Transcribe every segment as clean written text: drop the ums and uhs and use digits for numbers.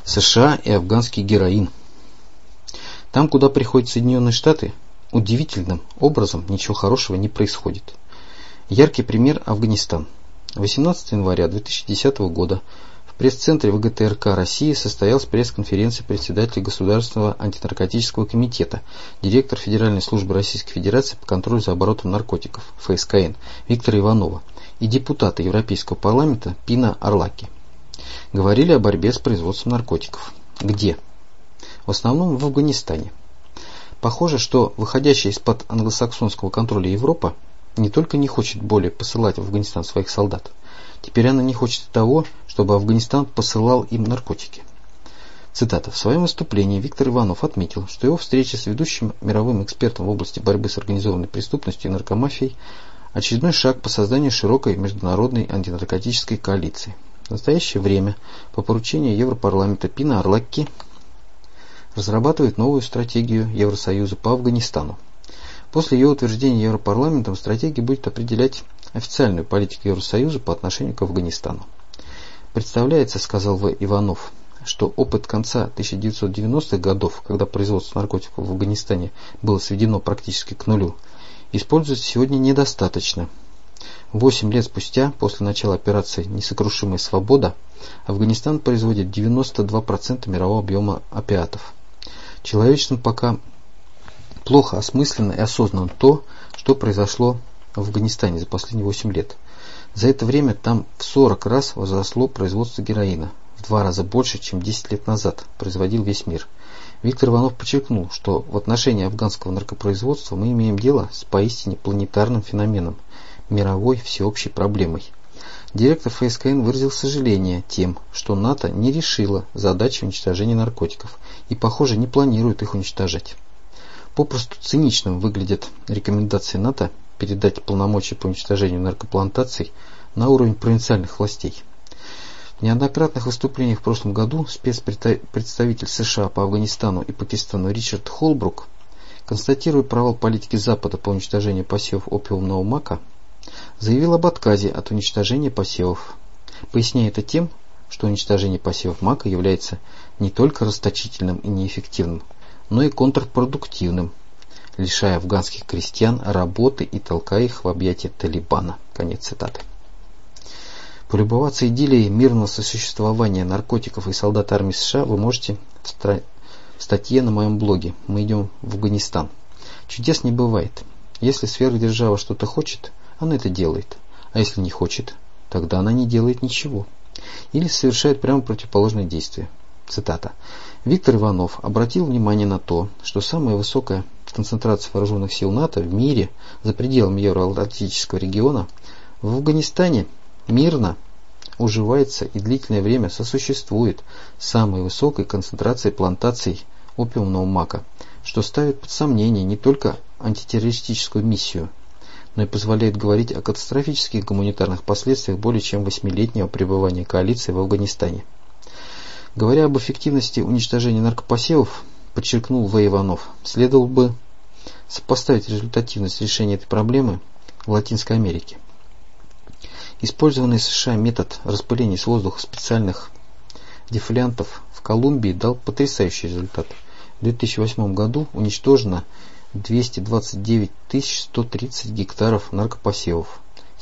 США и афганский героин. Там, куда приходят Соединенные Штаты, удивительным образом ничего хорошего не происходит. Яркий пример – Афганистан. 18 января 2010 года в пресс-центре ВГТРК России состоялась пресс-конференция председателя Государственного антинаркотического комитета, директор Федеральной службы Российской Федерации по контролю за оборотом наркотиков ФСКН Виктора Иванова и депутата Европейского парламента Пина Арлаки. Говорили о борьбе с производством наркотиков. Где? В основном в Афганистане. Похоже, что выходящая из-под англосаксонского контроля Европа не только не хочет более посылать в Афганистан своих солдат, теперь она не хочет и того, чтобы Афганистан посылал им наркотики. Цитата. В своем выступлении Виктор Иванов отметил, что его встреча с ведущим мировым экспертом в области борьбы с организованной преступностью и наркомафией – очередной шаг по созданию широкой международной антинаркотической коалиции. В настоящее время по поручению Европарламента Пина Арлакки разрабатывает новую стратегию Евросоюза по Афганистану. После ее утверждения Европарламентом стратегия будет определять официальную политику Евросоюза по отношению к Афганистану. Представляется, сказал В. Иванов, что опыт конца 1990-х годов, когда производство наркотиков в Афганистане было сведено практически к нулю, используется сегодня недостаточно. 8 лет спустя, после начала операции «Несокрушимая свобода», Афганистан производит 92% мирового объема опиатов. Человечеством пока плохо осмысленно и осознанно то, что произошло в Афганистане за последние 8 лет. За это время там в 40 раз возросло производство героина, в 2 раза больше, чем 10 лет назад производил весь мир. Виктор Иванов подчеркнул, что в отношении афганского наркопроизводства мы имеем дело с поистине планетарным феноменом, мировой всеобщей проблемой. Директор ФСКН выразил сожаление тем, что НАТО не решило задачи уничтожения наркотиков и, похоже, не планирует их уничтожать. Попросту циничным выглядят рекомендации НАТО передать полномочия по уничтожению наркоплантаций на уровень провинциальных властей. В неоднократных выступлениях в прошлом году спецпредставитель США по Афганистану и Пакистану Ричард Холбрук, констатируя провал политики Запада по уничтожению посевов опиумного мака, заявил об отказе от уничтожения посевов, поясняя это тем, что уничтожение посевов мака является не только расточительным и неэффективным, но и контрпродуктивным, лишая афганских крестьян работы и толкая их в объятия Талибана. Конец цитаты. Полюбоваться идиллией мирного сосуществования наркотиков и солдат армии США вы можете в статье на моем блоге «Мы идем в Афганистан». Чудес не бывает. Если сверхдержава что-то хочет, она это делает. А если не хочет, тогда она не делает ничего. Или совершает прямо противоположное действие. Цитата. Виктор Иванов обратил внимание на то, что самая высокая концентрация вооруженных сил НАТО в мире за пределами Евроатлантического региона в Афганистане мирно уживается и длительное время сосуществует с самой высокой концентрацией плантаций опиумного мака, что ставит под сомнение не только антитеррористическую миссию, но и позволяет говорить о катастрофических гуманитарных последствиях более чем 8-летнего пребывания коалиции в Афганистане. Говоря об эффективности уничтожения наркопосевов, подчеркнул В. Иванов, следовало бы сопоставить результативность решения этой проблемы в Латинской Америке. Использованный США метод распыления с воздуха специальных дефолиантов в Колумбии дал потрясающий результат. В 2008 году уничтожено 229 130 гектаров наркопосевов,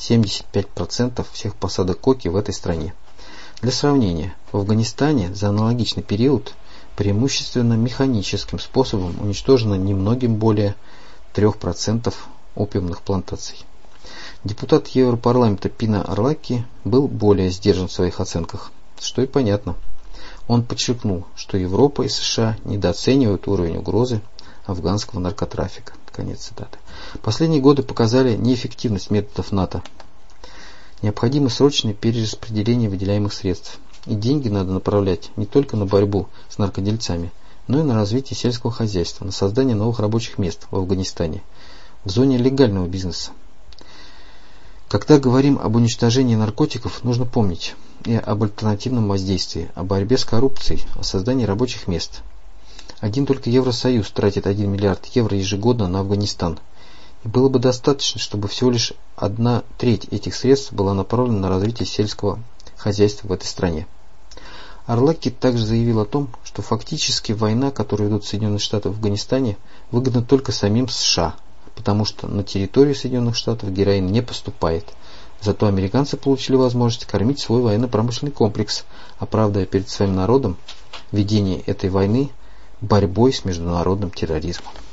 75% всех посадок коки в этой стране. Для сравнения, в Афганистане за аналогичный период преимущественно механическим способом уничтожено немногим более 3% опиумных плантаций. Депутат Европарламента Пина Арлаки был более сдержан в своих оценках, что и понятно. Он подчеркнул, что Европа и США недооценивают уровень угрозы афганского наркотрафика. Конец цитаты. Последние годы показали неэффективность методов НАТО. Необходимо срочное перераспределение выделяемых средств. И деньги надо направлять не только на борьбу с наркодельцами, но и на развитие сельского хозяйства, на создание новых рабочих мест в Афганистане, в зоне легального бизнеса. Когда говорим об уничтожении наркотиков, нужно помнить и об альтернативном воздействии, о борьбе с коррупцией, о создании рабочих мест. Один только Евросоюз тратит 1 миллиард евро ежегодно на Афганистан. И было бы достаточно, чтобы всего лишь 1/3 этих средств была направлена на развитие сельского хозяйства в этой стране. Арлаки также заявил о том, что фактически война, которую ведут Соединенные Штаты в Афганистане, выгодна только самим США, потому что на территорию Соединенных Штатов героин не поступает. Зато американцы получили возможность кормить свой военно-промышленный комплекс, оправдывая перед своим народом ведение этой войны борьбой с международным терроризмом.